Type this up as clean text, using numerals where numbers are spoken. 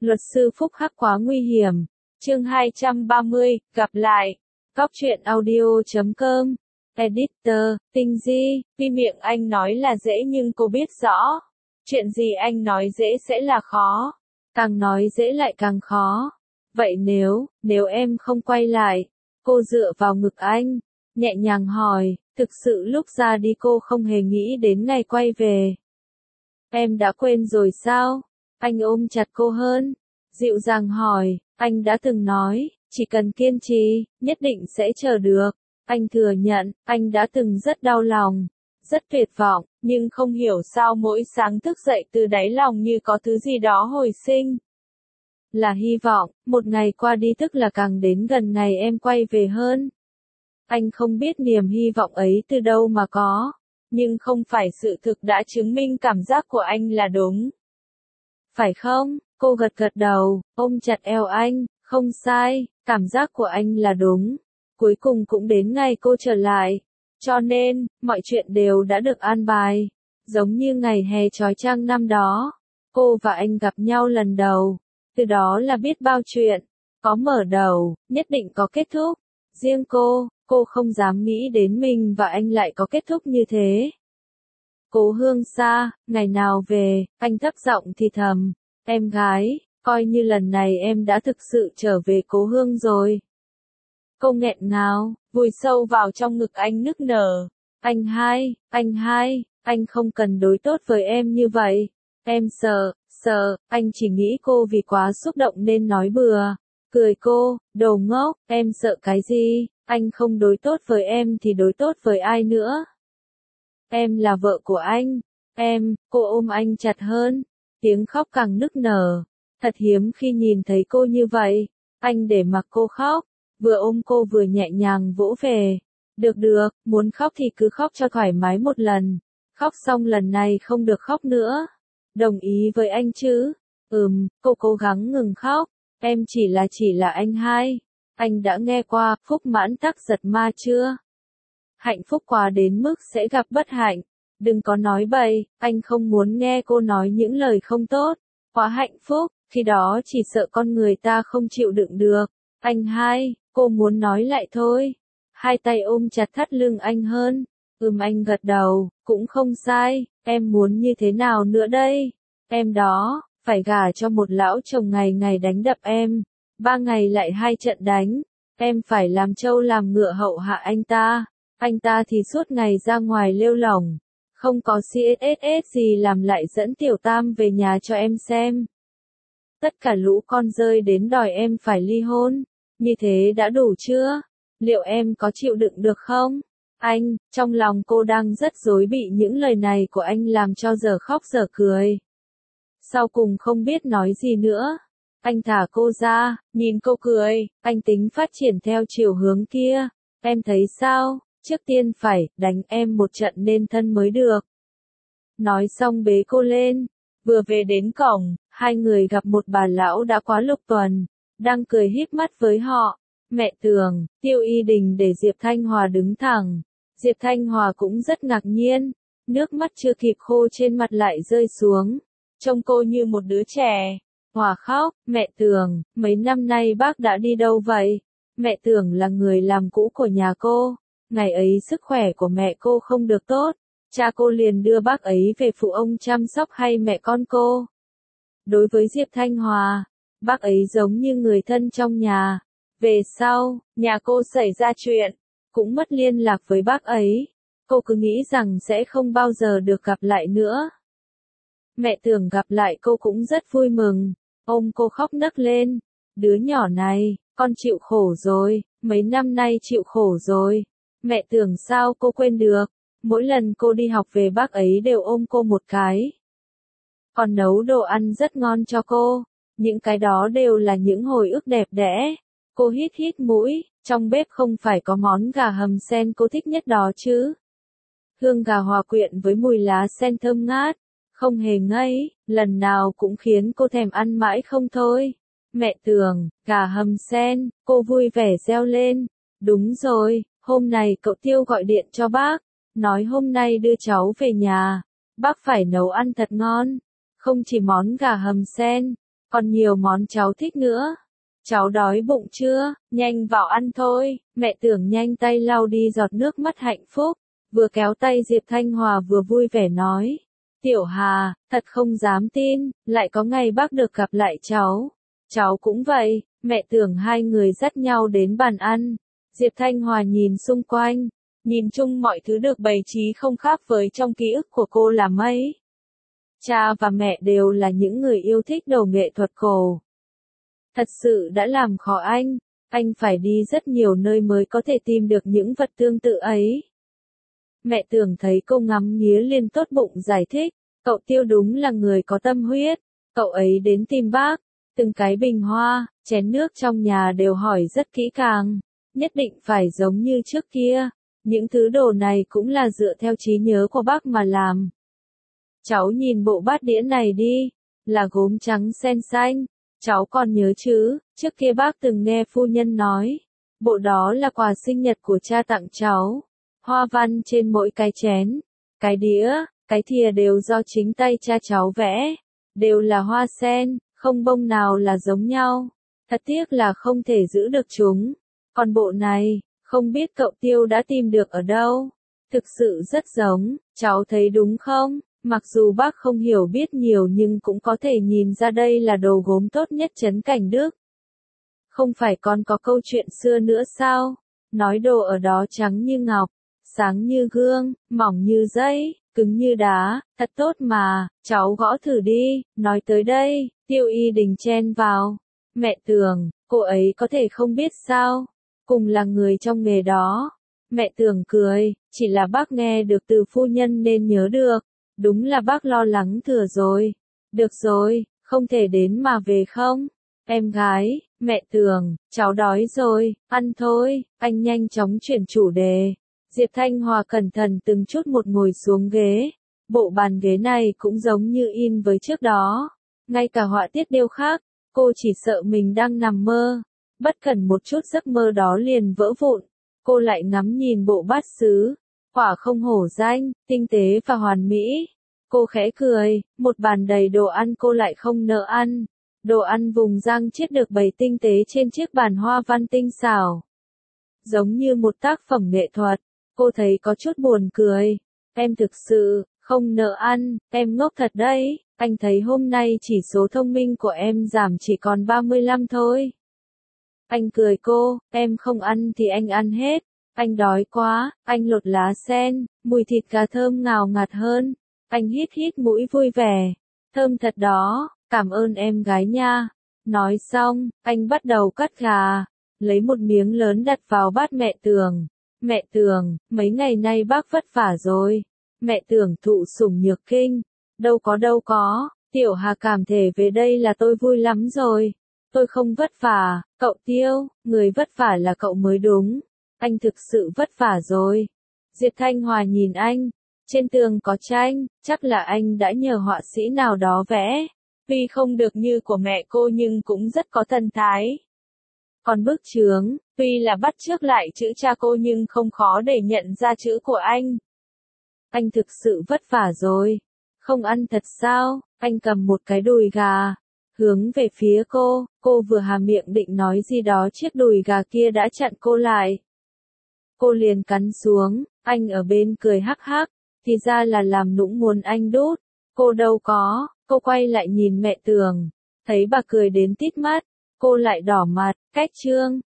Luật sư Phúc Hắc quá nguy hiểm. Chương 230, gặp lại. Cóc truyện audio.com. Editor, Tinh Di, vì miệng anh nói là dễ nhưng cô biết rõ. Chuyện gì anh nói dễ sẽ là khó. Càng nói dễ lại càng khó. Vậy nếu em không quay lại, cô dựa vào ngực anh, nhẹ nhàng hỏi, thực sự lúc ra đi cô không hề nghĩ đến ngày quay về. Em đã quên rồi sao? Anh ôm chặt cô hơn, dịu dàng hỏi, anh đã từng nói, chỉ cần kiên trì, nhất định sẽ chờ được. Anh thừa nhận, anh đã từng rất đau lòng, rất tuyệt vọng, nhưng không hiểu sao mỗi sáng thức dậy từ đáy lòng như có thứ gì đó hồi sinh. Là hy vọng, một ngày qua đi tức là càng đến gần ngày em quay về hơn. Anh không biết niềm hy vọng ấy từ đâu mà có, nhưng không phải sự thực đã chứng minh cảm giác của anh là đúng. Phải không? Cô gật gật đầu, ôm chặt eo anh, không sai, cảm giác của anh là đúng. Cuối cùng cũng đến ngày cô trở lại. Cho nên, mọi chuyện đều đã được an bài. Giống như ngày hè chói chang năm đó. Cô và anh gặp nhau lần đầu. Từ đó là biết bao chuyện. Có mở đầu, nhất định có kết thúc. Riêng cô không dám nghĩ đến mình và anh lại có kết thúc như thế. Cố Hương Sa, ngày nào về, anh thấp giọng thì thầm. Em gái, coi như lần này em đã thực sự trở về Cố Hương rồi. Cô nghẹn ngào, vùi sâu vào trong ngực anh nức nở. Anh hai, anh không cần đối tốt với em như vậy. Em sợ, anh chỉ nghĩ cô vì quá xúc động nên nói bừa. Cười cô, đồ ngốc, em sợ cái gì, anh không đối tốt với em thì đối tốt với ai nữa. Em là vợ của anh, cô ôm anh chặt hơn, tiếng khóc càng nức nở. Thật hiếm khi nhìn thấy cô như vậy, anh để mặc cô khóc. Vừa ôm cô vừa nhẹ nhàng vỗ về. Được, muốn khóc thì cứ khóc cho thoải mái một lần. Khóc xong lần này không được khóc nữa. Đồng ý với anh chứ? Cô cố gắng ngừng khóc. Em chỉ là anh hai. Anh đã nghe qua phúc mãn tắc giật ma chưa? Hạnh phúc quá đến mức sẽ gặp bất hạnh. Đừng có nói bậy, anh không muốn nghe cô nói những lời không tốt. Quá hạnh phúc, khi đó chỉ sợ con người ta không chịu đựng được. Anh hai, cô muốn nói lại thôi. Hai tay ôm chặt thắt lưng anh hơn. Anh gật đầu, cũng không sai, em muốn như thế nào nữa đây? Em đó, phải gả cho một lão chồng ngày ngày đánh đập em. 3 ngày lại 2 trận đánh. Em phải làm trâu làm ngựa hậu hạ anh ta. Anh ta thì suốt ngày ra ngoài lêu lổng. Không có CSS gì làm lại dẫn Tiểu Tam về nhà cho em xem. Tất cả lũ con rơi đến đòi em phải ly hôn. Như thế đã đủ chưa? Liệu em có chịu đựng được không? Anh, trong lòng cô đang rất rối bị những lời này của anh làm cho giờ khóc giờ cười. Sau cùng không biết nói gì nữa. Anh thả cô ra, nhìn cô cười, anh tính phát triển theo chiều hướng kia. Em thấy sao? Trước tiên phải đánh em một trận nên thân mới được. Nói xong bế cô lên. Vừa về đến cổng, hai người gặp một bà lão đã quá lục tuần, đang cười híp mắt với họ. Mẹ Tường, Tiêu Y Đình để Diệp Thanh Hòa đứng thẳng. Diệp Thanh Hòa cũng rất ngạc nhiên, nước mắt chưa kịp khô trên mặt lại rơi xuống. Trông cô như một đứa trẻ. Hòa khóc, mẹ Tường, mấy năm nay bác đã đi đâu vậy? Mẹ Tường là người làm cũ của nhà cô. Ngày ấy sức khỏe của mẹ cô không được tốt. Cha cô liền đưa bác ấy về phụ ông chăm sóc hay mẹ con cô. Đối với Diệp Thanh Hòa, bác ấy giống như người thân trong nhà. Về sau, nhà cô xảy ra chuyện, cũng mất liên lạc với bác ấy. Cô cứ nghĩ rằng sẽ không bao giờ được gặp lại nữa. Mẹ Tường gặp lại cô cũng rất vui mừng, ôm cô khóc nấc lên. Đứa nhỏ này, con chịu khổ rồi, mấy năm nay chịu khổ rồi. Mẹ Tường sao cô quên được, mỗi lần cô đi học về bác ấy đều ôm cô một cái. Còn nấu đồ ăn rất ngon cho cô, những cái đó đều là những hồi ức đẹp đẽ. Cô hít mũi, trong bếp không phải có món gà hầm sen cô thích nhất đó chứ. Hương gà hòa quyện với mùi lá sen thơm ngát, không hề ngấy, lần nào cũng khiến cô thèm ăn mãi không thôi. Mẹ Tường, gà hầm sen, cô vui vẻ reo lên. Đúng rồi, hôm nay cậu Tiêu gọi điện cho bác, nói hôm nay đưa cháu về nhà, bác phải nấu ăn thật ngon. Không chỉ món gà hầm sen, còn nhiều món cháu thích nữa. Cháu đói bụng chưa, nhanh vào ăn thôi, mẹ Tưởng nhanh tay lau đi giọt nước mắt hạnh phúc, vừa kéo tay Diệp Thanh Hòa vừa vui vẻ nói. Tiểu Hà, thật không dám tin, lại có ngày bác được gặp lại cháu. Cháu cũng vậy, mẹ Tưởng hai người dắt nhau đến bàn ăn. Diệp Thanh Hòa nhìn xung quanh, nhìn chung mọi thứ được bày trí không khác với trong ký ức của cô là mấy. Cha và mẹ đều là những người yêu thích đồ nghệ thuật cổ. Thật sự đã làm khó anh phải đi rất nhiều nơi mới có thể tìm được những vật tương tự ấy. Mẹ Tưởng thấy cô ngắm nghía liền tốt bụng giải thích, cậu Tiêu đúng là người có tâm huyết, cậu ấy đến tìm bác, từng cái bình hoa, chén nước trong nhà đều hỏi rất kỹ càng, nhất định phải giống như trước kia, những thứ đồ này cũng là dựa theo trí nhớ của bác mà làm. Cháu nhìn bộ bát đĩa này đi, là gốm trắng sen xanh, cháu còn nhớ chứ, trước kia bác từng nghe phu nhân nói, bộ đó là quà sinh nhật của cha tặng cháu, hoa văn trên mỗi cái chén, cái đĩa, cái thìa đều do chính tay cha cháu vẽ, đều là hoa sen, không bông nào là giống nhau, thật tiếc là không thể giữ được chúng, còn bộ này, không biết cậu Tiêu đã tìm được ở đâu, thực sự rất giống, cháu thấy đúng không? Mặc dù bác không hiểu biết nhiều nhưng cũng có thể nhìn ra đây là đồ gốm tốt nhất trấn Cảnh Đức. Không phải còn có câu chuyện xưa nữa sao? Nói đồ ở đó trắng như ngọc, sáng như gương, mỏng như giấy, cứng như đá, thật tốt mà, cháu gõ thử đi, nói tới đây, Tiêu Y Đình chen vào. Mẹ Tưởng, cô ấy có thể không biết sao? Cùng là người trong nghề đó. Mẹ Tưởng cười, chỉ là bác nghe được từ phu nhân nên nhớ được. Đúng là bác lo lắng thừa rồi. Được rồi, không thể đến mà về không? Em gái, mẹ Tưởng, cháu đói rồi, ăn thôi, anh nhanh chóng chuyển chủ đề. Diệp Thanh Hòa cẩn thận từng chút một ngồi xuống ghế. Bộ bàn ghế này cũng giống như in với trước đó. Ngay cả họa tiết điêu khác, cô chỉ sợ mình đang nằm mơ. Bất cẩn một chút giấc mơ đó liền vỡ vụn. Cô lại ngắm nhìn bộ bát sứ. Quả không hổ danh, tinh tế và hoàn mỹ. Cô khẽ cười, một bàn đầy đồ ăn cô lại không nỡ ăn. Đồ ăn vùng Giang Chiết được bày tinh tế trên chiếc bàn hoa văn tinh xảo. Giống như một tác phẩm nghệ thuật, cô thấy có chút buồn cười. Em thực sự, không nỡ ăn, em ngốc thật đấy, anh thấy hôm nay chỉ số thông minh của em giảm chỉ còn 35 thôi. Anh cười cô, em không ăn thì anh ăn hết. Anh đói quá, anh lột lá sen, mùi thịt gà thơm ngào ngạt hơn. Anh hít hít mũi vui vẻ. Thơm thật đó, cảm ơn em gái nha. Nói xong, anh bắt đầu cắt gà, lấy một miếng lớn đặt vào bát mẹ Tưởng. Mẹ Tưởng, mấy ngày nay bác vất vả rồi. Mẹ Tưởng thụ sủng nhược kinh. Đâu có, Tiểu Hà cảm thể về đây là tôi vui lắm rồi. Tôi không vất vả, cậu Tiêu, người vất vả là cậu mới đúng. Anh thực sự vất vả rồi. Diệp Thanh Hòa nhìn anh. Trên tường có tranh, chắc là anh đã nhờ họa sĩ nào đó vẽ. Tuy không được như của mẹ cô nhưng cũng rất có thần thái. Còn bức chướng, tuy là bắt chước lại chữ cha cô nhưng không khó để nhận ra chữ của anh. Anh thực sự vất vả rồi. Không ăn thật sao? Anh cầm một cái đùi gà. Hướng về phía cô vừa há miệng định nói gì đó chiếc đùi gà kia đã chặn cô lại. Cô liền cắn xuống, anh ở bên cười hắc hắc, thì ra là làm nũng muốn anh đút. Cô đâu có, cô quay lại nhìn mẹ Tưởng, thấy bà cười đến tít mắt, cô lại đỏ mặt, cách trương,